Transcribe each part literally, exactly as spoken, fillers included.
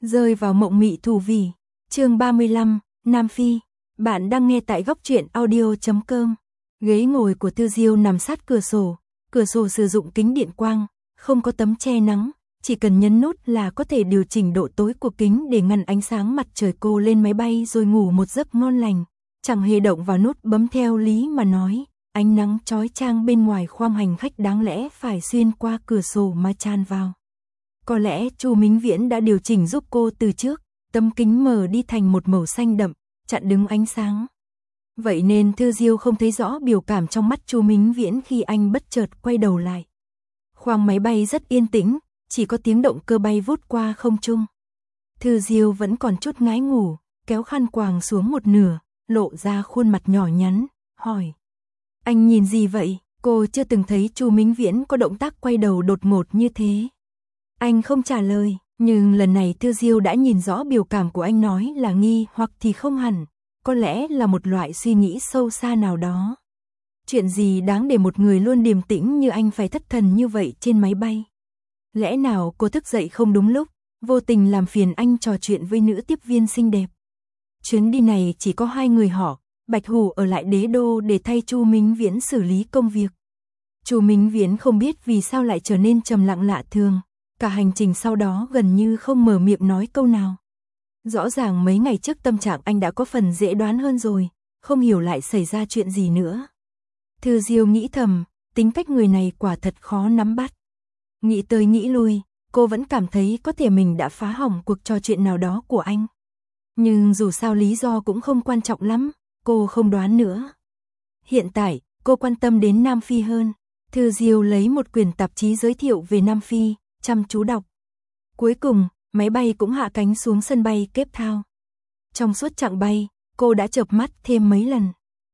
Rơi vào mộng mị thủ vì. Chương ba mươi lăm, Nam Phi. Bạn đang nghe tại góc truyện audio chấm com. Ghế ngồi của Thư Diêu nằm sát cửa sổ, cửa sổ sử dụng kính điện quang, không có tấm che nắng, chỉ cần nhấn nút là có thể điều chỉnh độ tối của kính để ngăn ánh sáng mặt trời. Cô lên máy bay rồi ngủ một giấc ngon lành, chẳng hề động vào nút bấm theo lý mà nói. Ánh nắng chói chang bên ngoài khoang hành khách đáng lẽ phải xuyên qua cửa sổ mà tràn vào. Có lẽ Chu Mính Viễn đã điều chỉnh giúp cô từ trước, tấm kính mờ đi thành một màu xanh đậm, chặn đứng ánh sáng. Vậy nên Thư Diêu không thấy rõ biểu cảm trong mắt Chu Mính Viễn khi anh bất chợt quay đầu lại. Khoang máy bay rất yên tĩnh, chỉ có tiếng động cơ bay vút qua không trung. Thư Diêu vẫn còn chút ngái ngủ, kéo khăn quàng xuống một nửa, lộ ra khuôn mặt nhỏ nhắn, hỏi. Anh nhìn gì vậy? Cô chưa từng thấy Chu Mính Viễn có động tác quay đầu đột ngột như thế. Anh không trả lời, nhưng lần này Thư Diêu đã nhìn rõ biểu cảm của anh, nói là nghi hoặc thì không hẳn, có lẽ là một loại suy nghĩ sâu xa nào đó. Chuyện gì đáng để một người luôn điềm tĩnh như anh phải thất thần như vậy trên máy bay? Lẽ nào cô thức dậy không đúng lúc, vô tình làm phiền anh trò chuyện với nữ tiếp viên xinh đẹp? Chuyến đi này chỉ có hai người họ, Bạch Hủ ở lại Đế Đô để thay Chu Mính Viễn xử lý công việc. Chu Mính Viễn không biết vì sao lại trở nên trầm lặng lạ thường, cả hành trình sau đó gần như không mở miệng nói câu nào. Rõ ràng mấy ngày trước tâm trạng anh đã có phần dễ đoán hơn rồi, không hiểu lại xảy ra chuyện gì nữa. Thư Diêu nghĩ thầm, tính cách người này quả thật khó nắm bắt. Nghĩ tới nghĩ lui, cô vẫn cảm thấy có thể mình đã phá hỏng cuộc trò chuyện nào đó của anh. Nhưng dù sao lý do cũng không quan trọng lắm, cô không đoán nữa. Hiện tại, cô quan tâm đến Nam Phi hơn. Thư Diêu lấy một quyển tạp chí giới thiệu về Nam Phi, chăm chú đọc. Cuối cùng, máy bay cũng hạ cánh xuống sân bay Cape Town. Trong suốt chặng bay, cô đã chợp mắt thêm mấy lần.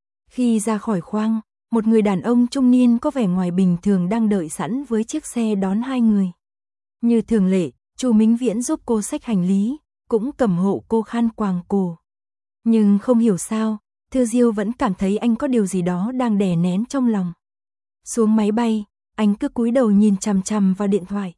Khi ra khỏi khoang, một người đàn ông trung niên có vẻ ngoài bình thường đang đợi sẵn với chiếc xe đón hai người. Như thường lệ, Chu Mính Viễn giúp cô xách hành lý, cũng cầm hộ cô khăn quàng cổ. Nhưng không hiểu sao, Thư Diêu vẫn cảm thấy anh có điều gì đó đang đè nén trong lòng. Xuống máy bay, anh cứ cúi đầu nhìn chằm chằm vào điện thoại.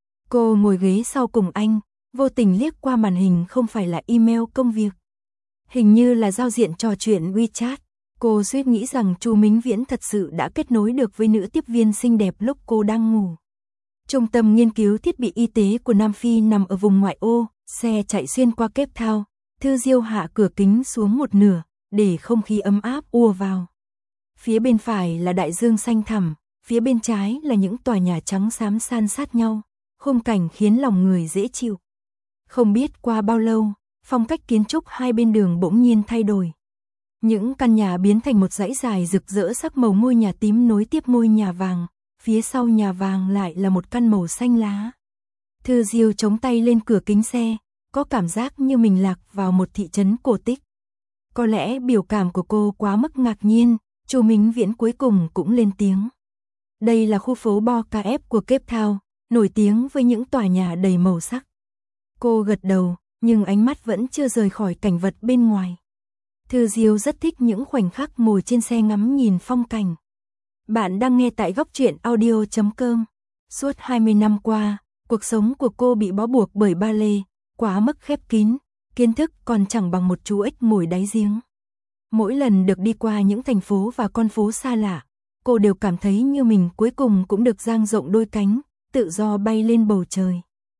Cô ngồi ghế sau cùng anh, vô tình liếc qua màn hình không phải là email công việc. Hình như là giao diện trò chuyện WeChat. Cô suýt nghĩ rằng Chu Mính Viễn thật sự đã kết nối được với nữ tiếp viên xinh đẹp lúc cô đang ngủ. Trung tâm nghiên cứu thiết bị y tế của Nam Phi nằm ở vùng ngoại ô, xe chạy xuyên qua Cape Town. Thư Diêu hạ cửa kính xuống một nửa, để không khí ấm áp ùa vào. Phía bên phải là đại dương xanh thẳm, phía bên trái là những tòa nhà trắng xám san sát nhau, khung cảnh khiến lòng người dễ chịu. Không biết qua bao lâu, phong cách kiến trúc hai bên đường bỗng nhiên thay đổi. Những căn nhà biến thành một dãy dài rực rỡ sắc màu, ngôi nhà tím nối tiếp ngôi nhà vàng, phía sau nhà vàng lại là một căn màu xanh lá. Thư Diêu chống tay lên cửa kính xe, có cảm giác như mình lạc vào một thị trấn cổ tích. Có lẽ biểu cảm của cô quá mức ngạc nhiên, Chu Mính Viễn cuối cùng cũng lên tiếng. Đây là khu phố Bo Ca Ép của Cape Town, nổi tiếng với những tòa nhà đầy màu sắc. Cô gật đầu, nhưng ánh mắt vẫn chưa rời khỏi cảnh vật bên ngoài. Thư Diêu rất thích những khoảnh khắc ngồi trên xe ngắm nhìn phong cảnh. Bạn đang nghe tại góc truyện audio chấm com. Suốt hai mươi năm qua, cuộc sống của cô bị bó buộc bởi ba lê, quá mức khép kín, kiến thức còn chẳng bằng một chú ếch ngồi đáy giếng. Mỗi lần được đi qua những thành phố và con phố xa lạ, cô đều cảm thấy như mình cuối cùng cũng được dang rộng đôi cánh, tự do bay lên bầu trời.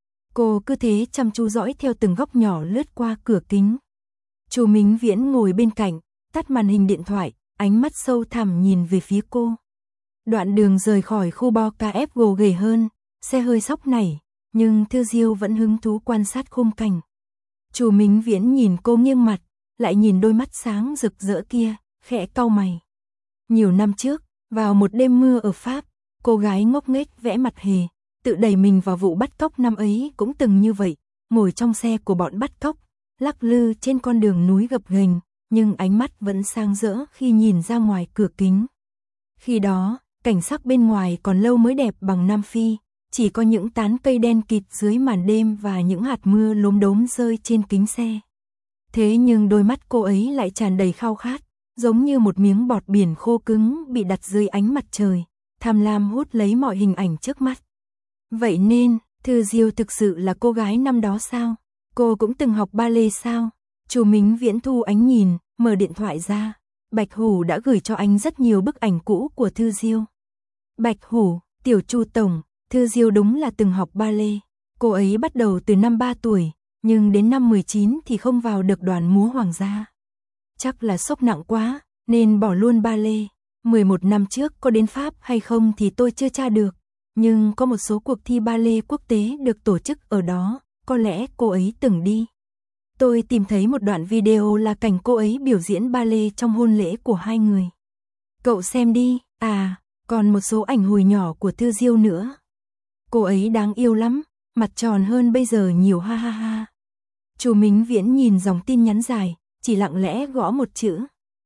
Cô cứ thế chăm chú dõi theo từng góc nhỏ lướt qua cửa kính. Chu Mính Viễn ngồi bên cạnh, tắt màn hình điện thoại, ánh mắt sâu thẳm nhìn về phía cô. Đoạn đường rời khỏi khu Bo Ca Ép gồ ghề hơn, xe hơi sóc nảy, nhưng Thư Diêu vẫn hứng thú quan sát khung cảnh. Chu Mính Viễn nhìn cô nghiêng mặt, lại nhìn đôi mắt sáng rực rỡ kia, khẽ cau mày. Nhiều năm trước, vào một đêm mưa ở Pháp, cô gái ngốc nghếch vẽ mặt hề, tự đẩy mình vào vụ bắt cóc năm ấy cũng từng như vậy, ngồi trong xe của bọn bắt cóc, lắc lư trên con đường núi gập ghềnh, nhưng ánh mắt vẫn sáng rỡ khi nhìn ra ngoài cửa kính. Khi đó, cảnh sắc bên ngoài còn lâu mới đẹp bằng Nam Phi, chỉ có những tán cây đen kịt dưới màn đêm và những hạt mưa lốm đốm rơi trên kính xe. Thế nhưng đôi mắt cô ấy lại tràn đầy khao khát, giống như một miếng bọt biển khô cứng bị đặt dưới ánh mặt trời, tham lam hút lấy mọi hình ảnh trước mắt. Vậy nên, Thư Diêu thực sự là cô gái năm đó sao? Cô cũng từng học ballet sao? Chu Mính Viễn thu ánh nhìn, mở điện thoại ra. Bạch Hủ đã gửi cho anh rất nhiều bức ảnh cũ của Thư Diêu. Bạch Hủ, tiểu Chu tổng, Thư Diêu đúng là từng học ballet. Cô ấy bắt đầu từ năm ba tuổi, nhưng đến năm mười chín thì không vào được đoàn múa hoàng gia. Chắc là sốc nặng quá, nên bỏ luôn ballet. mười một năm trước có đến Pháp hay không thì tôi chưa tra được, nhưng có một số cuộc thi ballet quốc tế được tổ chức ở đó, có lẽ cô ấy từng đi. Tôi tìm thấy một đoạn video là cảnh cô ấy biểu diễn ballet trong hôn lễ của hai người. Cậu xem đi, à, còn một số ảnh hồi nhỏ của Thư Diêu nữa. Cô ấy đáng yêu lắm, mặt tròn hơn bây giờ nhiều ha ha ha. Chu Mính Viễn nhìn dòng tin nhắn dài, chỉ lặng lẽ gõ một chữ.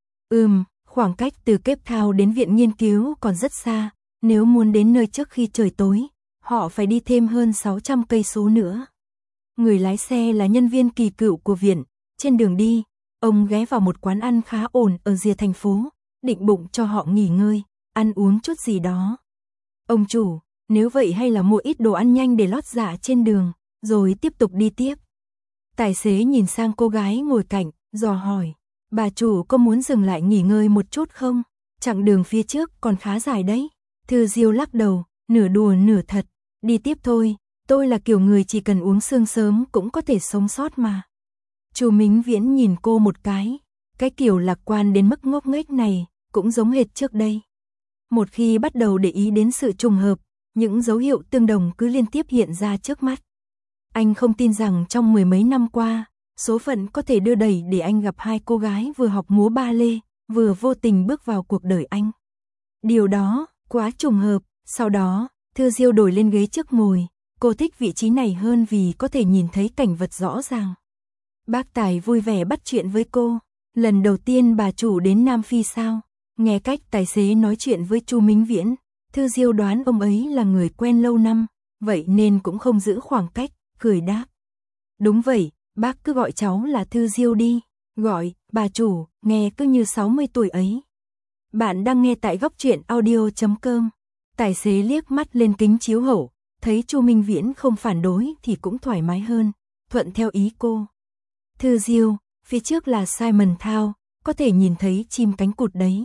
Ừm, khoảng cách từ Cape Town đến viện nghiên cứu còn rất xa, nếu muốn đến nơi trước khi trời tối, họ phải đi thêm hơn sáu trăm cây số nữa. Người lái xe là nhân viên kỳ cựu của viện, trên đường đi, ông ghé vào một quán ăn khá ổn ở rìa thành phố, định bụng cho họ nghỉ ngơi, ăn uống chút gì đó. Ông chủ, nếu vậy hay là mua ít đồ ăn nhanh để lót dạ trên đường, rồi tiếp tục đi tiếp. Tài xế nhìn sang cô gái ngồi cạnh, dò hỏi, bà chủ có muốn dừng lại nghỉ ngơi một chút không? Chặng đường phía trước còn khá dài đấy. Thư Diêu lắc đầu, nửa đùa nửa thật, đi tiếp thôi, tôi là kiểu người chỉ cần uống sương sớm cũng có thể sống sót mà. Chu Mính Viễn nhìn cô một cái, cái kiểu lạc quan đến mức ngốc nghếch này, cũng giống hệt trước đây. Một khi bắt đầu để ý đến sự trùng hợp, những dấu hiệu tương đồng cứ liên tiếp hiện ra trước mắt. Anh không tin rằng trong mười mấy năm qua, số phận có thể đưa đẩy để anh gặp hai cô gái vừa học múa ballet, vừa vô tình bước vào cuộc đời anh. Điều đó, quá trùng hợp, sau đó, Thư Diêu đổi lên ghế trước ngồi, cô thích vị trí này hơn vì có thể nhìn thấy cảnh vật rõ ràng. Bác Tài vui vẻ bắt chuyện với cô, lần đầu tiên bà chủ đến Nam Phi sao? Nghe cách tài xế nói chuyện với Chu Mính Viễn, Thư Diêu đoán ông ấy là người quen lâu năm, vậy nên cũng không giữ khoảng cách, cười đáp. Đúng vậy, bác cứ gọi cháu là Thư Diêu đi, gọi, bà chủ, nghe cứ như sáu mươi tuổi ấy. Bạn đang nghe tại góc truyện audio chấm com. Tài xế liếc mắt lên kính chiếu hậu, thấy Chu Mính Viễn không phản đối thì cũng thoải mái hơn, thuận theo ý cô. Thư Diêu, phía trước là Simon Town, có thể nhìn thấy chim cánh cụt đấy.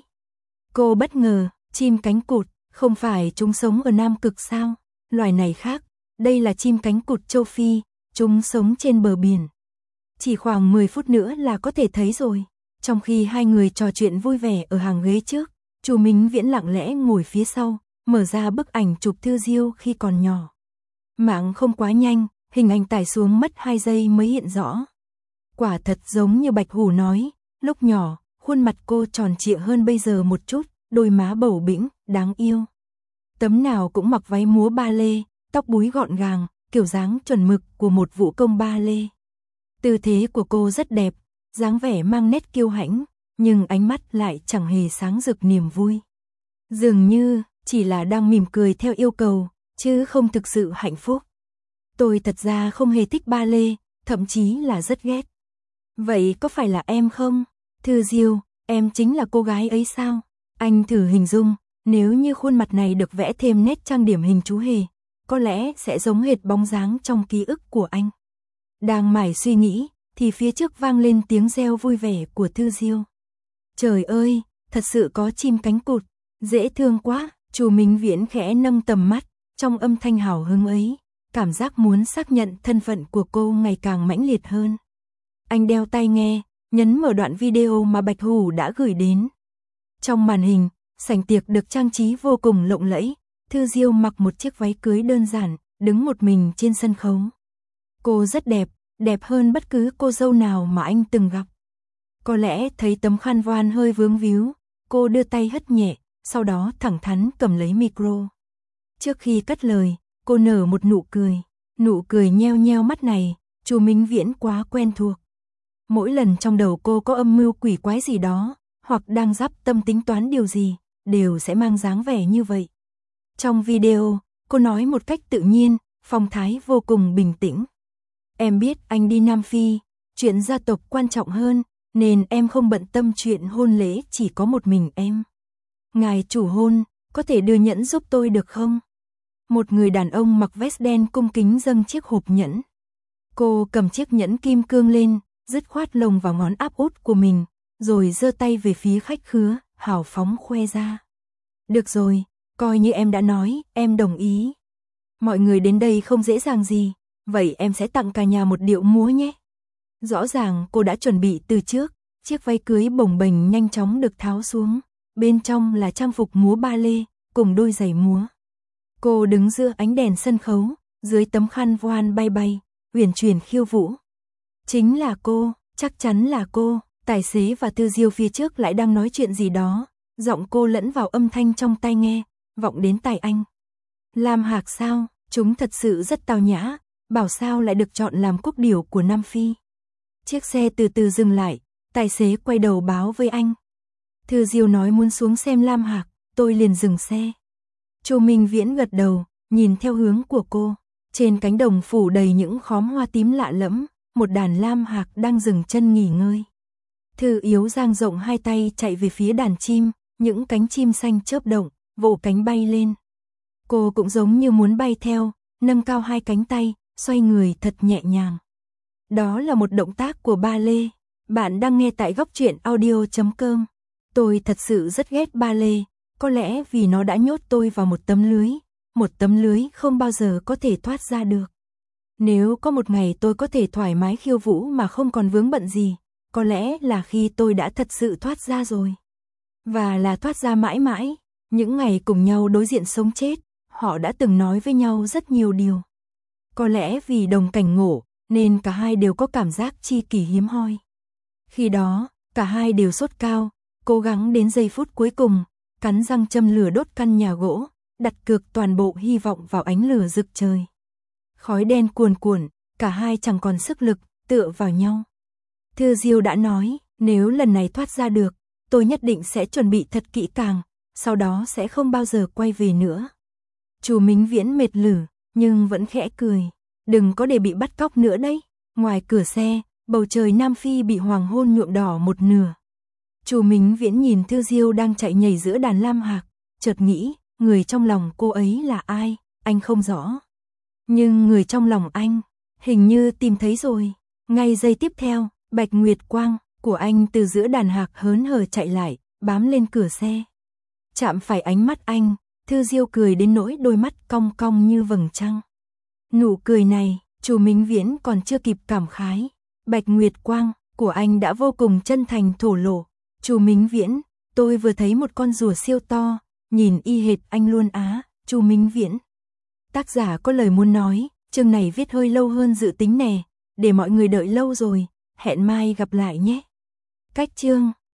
Cô bất ngờ, chim cánh cụt, không phải chúng sống ở Nam Cực sao? Loài này khác, đây là chim cánh cụt châu Phi, chúng sống trên bờ biển. Chỉ khoảng mười phút nữa là có thể thấy rồi. Trong khi hai người trò chuyện vui vẻ ở hàng ghế trước, Chu Mính Viễn lặng lẽ ngồi phía sau, mở ra bức ảnh chụp Thư Diêu khi còn nhỏ. Mạng không quá nhanh, hình ảnh tải xuống mất hai giây mới hiện rõ. Quả thật giống như Bạch Hủ nói, lúc nhỏ, khuôn mặt cô tròn trịa hơn bây giờ một chút, đôi má bầu bĩnh, đáng yêu. Tấm nào cũng mặc váy múa ballet, tóc búi gọn gàng, kiểu dáng chuẩn mực của một vũ công ballet. Tư thế của cô rất đẹp, dáng vẻ mang nét kiêu hãnh, nhưng ánh mắt lại chẳng hề sáng rực niềm vui. Dường như chỉ là đang mỉm cười theo yêu cầu, chứ không thực sự hạnh phúc. Tôi thật ra không hề thích ballet, thậm chí là rất ghét. Vậy có phải là em không? Thư Diêu, em chính là cô gái ấy sao? Anh thử hình dung, nếu như khuôn mặt này được vẽ thêm nét trang điểm hình chú hề, có lẽ sẽ giống hệt bóng dáng trong ký ức của anh. Đang mải suy nghĩ, thì phía trước vang lên tiếng reo vui vẻ của Thư Diêu. Trời ơi, thật sự có chim cánh cụt, dễ thương quá. Chu Mính Viễn khẽ nâng tầm mắt, trong âm thanh hào hứng ấy, cảm giác muốn xác nhận thân phận của cô ngày càng mãnh liệt hơn. Anh đeo tai nghe, nhấn mở đoạn video mà Bạch Hủ đã gửi đến. Trong màn hình, sảnh tiệc được trang trí vô cùng lộng lẫy, Thư Diêu mặc một chiếc váy cưới đơn giản, đứng một mình trên sân khấu. Cô rất đẹp, đẹp hơn bất cứ cô dâu nào mà anh từng gặp. Có lẽ thấy tấm khăn voan hơi vướng víu, cô đưa tay hất nhẹ, sau đó thẳng thắn cầm lấy micro. Trước khi cất lời, cô nở một nụ cười, nụ cười nheo nheo mắt này, Chu Mính Viễn quá quen thuộc. Mỗi lần trong đầu cô có âm mưu quỷ quái gì đó, hoặc đang dắp tâm tính toán điều gì, đều sẽ mang dáng vẻ như vậy. Trong video, cô nói một cách tự nhiên, phong thái vô cùng bình tĩnh. Em biết anh đi Nam Phi, chuyện gia tộc quan trọng hơn, nên em không bận tâm chuyện hôn lễ chỉ có một mình em. Ngài chủ hôn, có thể đưa nhẫn giúp tôi được không? Một người đàn ông mặc vest đen cung kính dâng chiếc hộp nhẫn. Cô cầm chiếc nhẫn kim cương lên, dứt khoát lồng vào ngón áp út của mình, rồi giơ tay về phía khách khứa, hào phóng khoe ra. Được rồi, coi như em đã nói, em đồng ý. Mọi người đến đây không dễ dàng gì, vậy em sẽ tặng cả nhà một điệu múa nhé. Rõ ràng cô đã chuẩn bị từ trước, chiếc váy cưới bồng bềnh nhanh chóng được tháo xuống, bên trong là trang phục múa ba lê, cùng đôi giày múa. Cô đứng giữa ánh đèn sân khấu, dưới tấm khăn voan bay bay, uyển chuyển khiêu vũ. Chính là cô, chắc chắn là cô. Tài xế và Tư Diêu phía trước lại đang nói chuyện gì đó, giọng cô lẫn vào âm thanh trong tai nghe, vọng đến tai anh. Lam Hạc sao, chúng thật sự rất tao nhã, bảo sao lại được chọn làm quốc điểu của Nam Phi. Chiếc xe từ từ dừng lại, tài xế quay đầu báo với anh. Tư Diêu nói muốn xuống xem Lam Hạc, tôi liền dừng xe. Chu Minh Viễn gật đầu, nhìn theo hướng của cô. Trên cánh đồng phủ đầy những khóm hoa tím lạ lẫm, một đàn lam hạc đang dừng chân nghỉ ngơi. Thư Yếu dang rộng hai tay chạy về phía đàn chim, những cánh chim xanh chớp động, vỗ cánh bay lên. Cô cũng giống như muốn bay theo, nâng cao hai cánh tay, xoay người thật nhẹ nhàng. Đó là một động tác của ba lê. Bạn đang nghe tại góc truyện audio chấm com. Tôi thật sự rất ghét ba lê, có lẽ vì nó đã nhốt tôi vào một tấm lưới, một tấm lưới không bao giờ có thể thoát ra được. Nếu có một ngày tôi có thể thoải mái khiêu vũ mà không còn vướng bận gì, có lẽ là khi tôi đã thật sự thoát ra rồi. Và là thoát ra mãi mãi, những ngày cùng nhau đối diện sống chết, họ đã từng nói với nhau rất nhiều điều. Có lẽ vì đồng cảnh ngộ, nên cả hai đều có cảm giác chi kỷ hiếm hoi. Khi đó, cả hai đều sốt cao, cố gắng đến giây phút cuối cùng, cắn răng châm lửa đốt căn nhà gỗ, đặt cược toàn bộ hy vọng vào ánh lửa rực trời. Khói đen cuồn cuộn, cả hai chẳng còn sức lực, tựa vào nhau. Thư Diêu đã nói, nếu lần này thoát ra được, tôi nhất định sẽ chuẩn bị thật kỹ càng, sau đó sẽ không bao giờ quay về nữa. Chu Minh Viễn mệt lử, nhưng vẫn khẽ cười. Đừng có để bị bắt cóc nữa đấy. Ngoài cửa xe, bầu trời Nam Phi bị hoàng hôn nhuộm đỏ một nửa. Chu Minh Viễn nhìn Thư Diêu đang chạy nhảy giữa đàn lam hạc, chợt nghĩ, người trong lòng cô ấy là ai, anh không rõ. Nhưng người trong lòng anh, hình như tìm thấy rồi. Ngay giây tiếp theo, Bạch Nguyệt Quang của anh từ giữa đàn hạc hớn hở chạy lại, bám lên cửa xe. Chạm phải ánh mắt anh, Thư Diêu cười đến nỗi đôi mắt cong cong như vầng trăng. Nụ cười này, Chu Minh Viễn còn chưa kịp cảm khái. Bạch Nguyệt Quang của anh đã vô cùng chân thành thổ lộ. Chu Minh Viễn, tôi vừa thấy một con rùa siêu to, nhìn y hệt anh luôn á. Chu Minh Viễn. Tác giả có lời muốn nói, chương này viết hơi lâu hơn dự tính nè, để mọi người đợi lâu rồi, hẹn mai gặp lại nhé. Cách chương